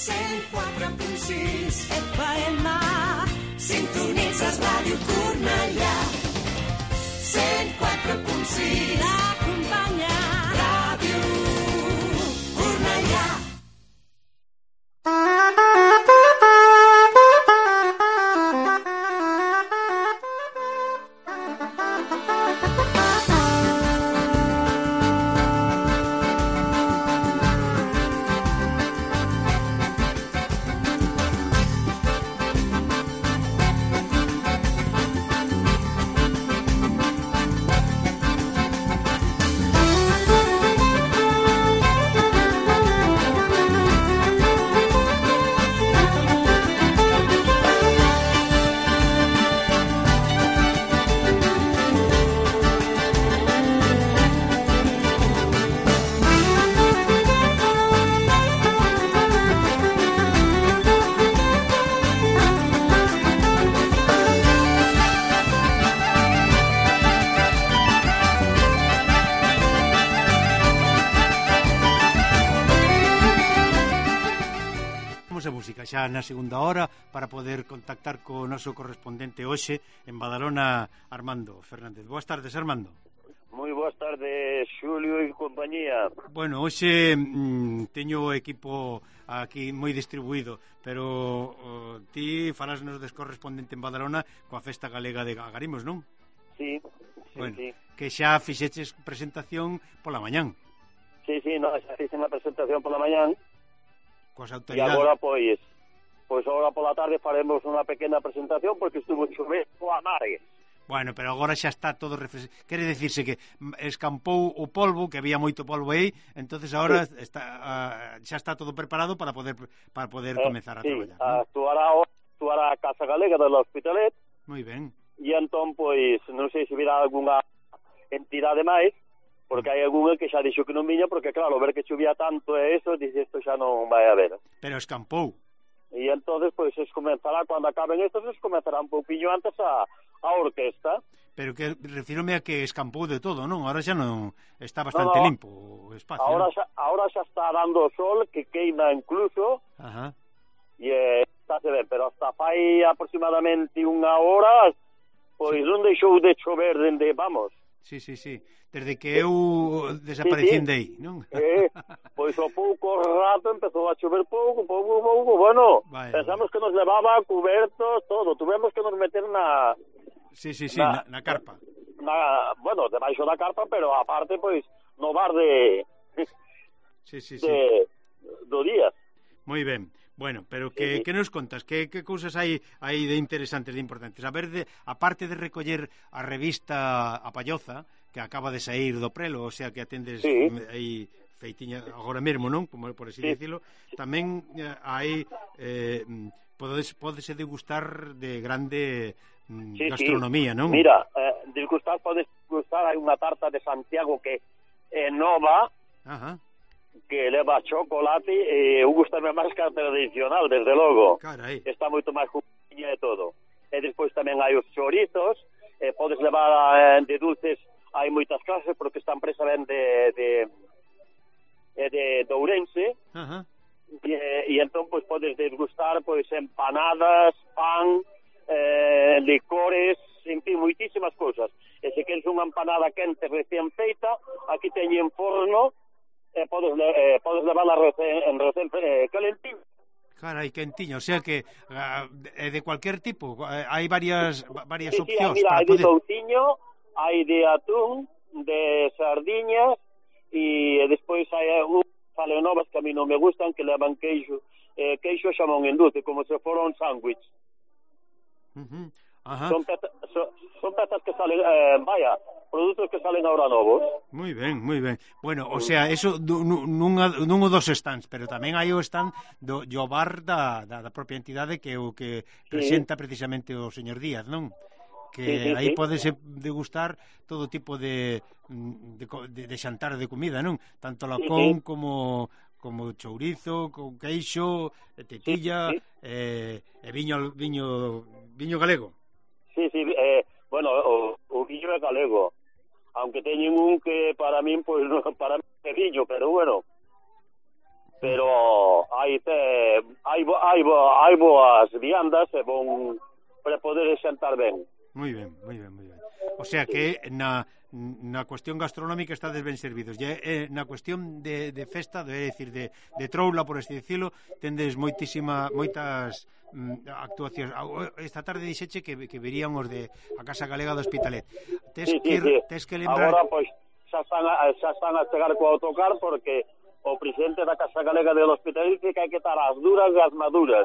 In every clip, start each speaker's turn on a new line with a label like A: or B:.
A: 104.6 FM. Sintonitzes Ràdio Cornellà. 104.6 l'acompanya. Ràdio Cornellà.
B: Xa na segunda hora para poder contactar co noso correspondente hoxe en Badalona, Armando Fernández. Boas tardes, Armando.
C: Moi boas tardes, Xulio e compañía.
B: Bueno, hoxe teño o equipo aquí moi distribuído, pero ti falasnos des correspondente en Badalona coa Festa Galega de Agarimos, non?
C: Sí,
B: bueno,
C: sí.
B: Que xa fixeches presentación pola mañán.
C: Sí, no, xa fixen a presentación pola mañán.
B: Coas
C: E
B: autoridades.
C: agora, pois agora pola tarde faremos unha pequena presentación porque estuvo chovendo a mares.
B: Bueno, pero agora xa está todo quere dicirse que escampou o polvo, que había moito polvo aí, entonces agora sí. Xa está todo preparado para poder comezar a traballar.
C: Sí, actuará a Casa Galega do Hospitalet.
B: Moi ben.
C: E entón, pois, non sei se virá algunha entidade máis, porque hai algunha que xa dixo que non viña, porque claro, ver que chovía tanto e eso, dixe, isto xa non vai haber.
B: Pero escampou.
C: E entonces, pois, comenzará, cando acaben estos, comenzará un pouquinho antes a orquesta.
B: Pero que refírome a que escampou de todo, non? Ahora xa non está bastante limpo o espacio.
C: Ahora xa está dando o sol, que queima incluso.
B: Ajá.
C: E está se ver, pero hasta fai aproximadamente unha hora, pois non deixou de chover dende, vamos.
B: Sí. Desde que eu desaparecín de aí, non?
C: Pois ao pouco rato empezou a chover pouco, bueno, pensamos que nos levaba cubertos, todo, tuvemos que nos meter na...
B: Sí, na carpa.
C: Bueno, debaixo da carpa, pero aparte, pois, no bar de...
B: Sí.
C: Do día.
B: Moi ben. Bueno, pero que nos contas? Que cousas hai de interesantes, de importantes? Aparte de recoller a revista A Palloza, que acaba de sair do prelo, o sea que atendes aí feitiña agora mesmo, non? Como por así dicilo. Tamén hai podese degustar de grande gastronomía, non?
C: Mira, podes degustar, hai unha tarta de Santiago que é nova.
B: Ajá.
C: Que leva chocolate e gustame máis que a tradicional, desde logo.
B: Carai.
C: Está moito máis justiña e todo. E despois tamén hai os chorizos, podes levar de dulces, hai moitas clases, porque esta empresa ven de Ourense.
B: Ajá.
C: E entón, pois, podes degustar, pois, empanadas, pan, licores, en fin, moitísimas cousas. E se queres unha empanada quente recién feita, aquí teñen forno, podes levarla en recén calentiño.
B: Carai, quentiño, o sea que de cualquier tipo, hai varias opcións.
C: Mira, hai de touciño, hai de atún, de sardiñas, e despois hai falenovas que a mí non me gustan, que levan queixo e xamón en dulce, como se fora un sándwich.
B: Ajá.
C: Son pezas que salen, produtos que salen ahora novos.
B: Moi ben. Bueno, o sea, eso nun dos stands, pero tamén hai o stand do bar da propia entidade que o que presenta precisamente o señor Díaz, non? Que aí podese degustar todo tipo de xantar de comida, non? Tanto lacón como chourizo, con queixo, tetilla, e viño galego.
C: Sí, bueno, o viño é galego, aunque teñen un que para min, para mí é viño, pero bueno, pero hai hai boas viandas e bon para poder xantar ben.
B: Moi ben. O sea que na cuestión gastronómica estades ben servidos. E na cuestión de festa, é dicir, de troula, por así dicilo, tendes moitas actuacións. Esta tarde dixeche que verían os de a Casa Galega do Hospitalet. Tes que lembrar...
C: Agora, pois, xa están a chegar co autocar porque o presidente da Casa Galega do Hospitalet dice que hai que estar as duras e as maduras.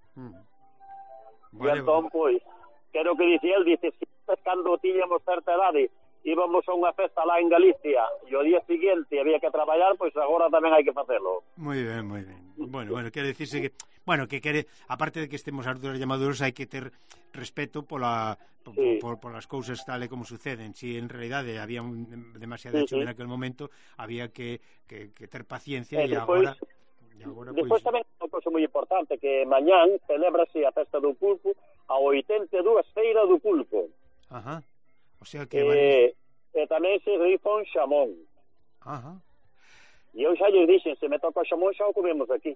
C: E entón, pois, quero que dice el, dice, si cando tiñamos certa idade íbamos a unha festa lá en Galicia e o día seguinte había que traballar, pois agora tamén hai que facelo.
B: Moi ben. Bueno, quere dicirse que, aparte de que estemos as duras llamaduras, hai que ter respeto polas cousas tal e como suceden. Si en realidade había demasiada chuva en aquel momento, había que ter paciencia e agora...
C: Despois tamén é unha cousa moi importante, que mañán celebrase a festa do pulpo, a 82 feira do pulpo.
B: Ajá. O sea que...
C: E tamén se rifan xamón.
B: Ajá.
C: E eu xa lles dixen, se me toca o xamón xa o comemos aquí.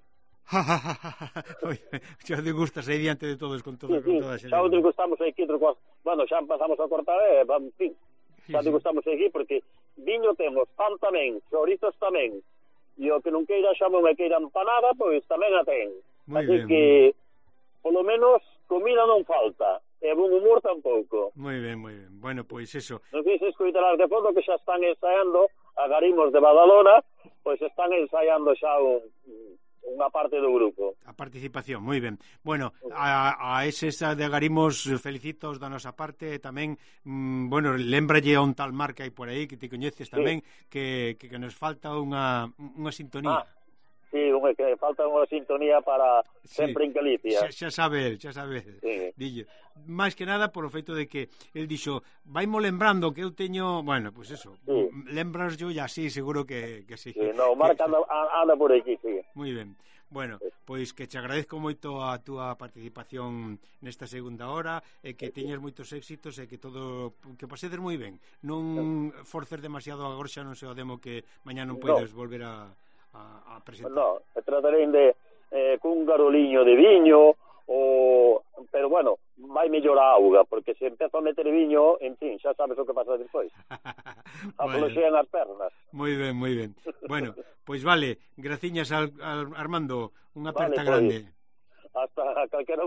B: Xa degustas aí diante de todos con toda a xente.
C: Xa o degustamos aquí, bueno, xa empezamos a cortar en fin, xa degustamos aquí porque viño temos, pan tamén, chorizos tamén, e o que non queira xamón e queira empanada, pois tamén a ten. Así que, polo menos, comida non falta. E bon humor tampouco.
B: Moi ben. Bueno, pois eso.
C: Non sei se escoitarás de fondo que xa están ensaiando a Garimos de Badalona, pois están ensaiando xa unha parte do grupo.
B: A participación, moi ben. Bueno, a eses de Garimos felicitos da nosa parte tamén, bueno, lembralle a un tal Mar que hai por aí que te coñeces tamén, que nos falta unha sintonía.
C: Sí, que falta unha sintonía para sempre en Galicia.
B: Xa sabe. Dille. Máis que nada por o feito de que el dixo, vaimo lembrando que eu teño, bueno, pois eso, lembras yo e así seguro que sí.
C: No, Marca anda por aquí, sí.
B: Moi ben. Bueno, pois que te agradezco moito a túa participación nesta segunda hora e que teñas moitos éxitos e que que pasedes moi ben. Non forces demasiado a gorxa, non se o demo que mañá non podes volver a presentar.
C: No, tratarei de cun garoliño de viño pero bueno, vai mellor a auga porque se empezo a meter viño, en fin, xa sabes o que pasa despois. Apoloxean as pernas.
B: Moi ben. Bueno, pois vale, graciñas al Armando, unha aperta grande.
C: Hasta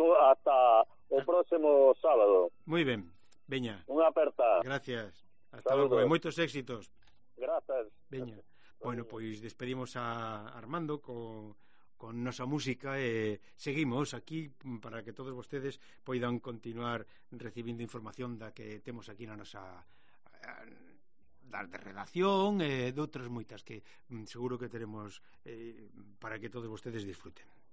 C: o próximo sábado.
B: Moi ben, veña.
C: Unha aperta.
B: Gracias. Hasta logo, e moitos éxitos.
C: Grazas.
B: Veña. Bueno, pois despedimos a Armando con nosa música e seguimos aquí para que todos vostedes poidan continuar recibindo información da que temos aquí na nosa da redacción e de outras moitas que seguro que teremos para que todos vostedes disfruten.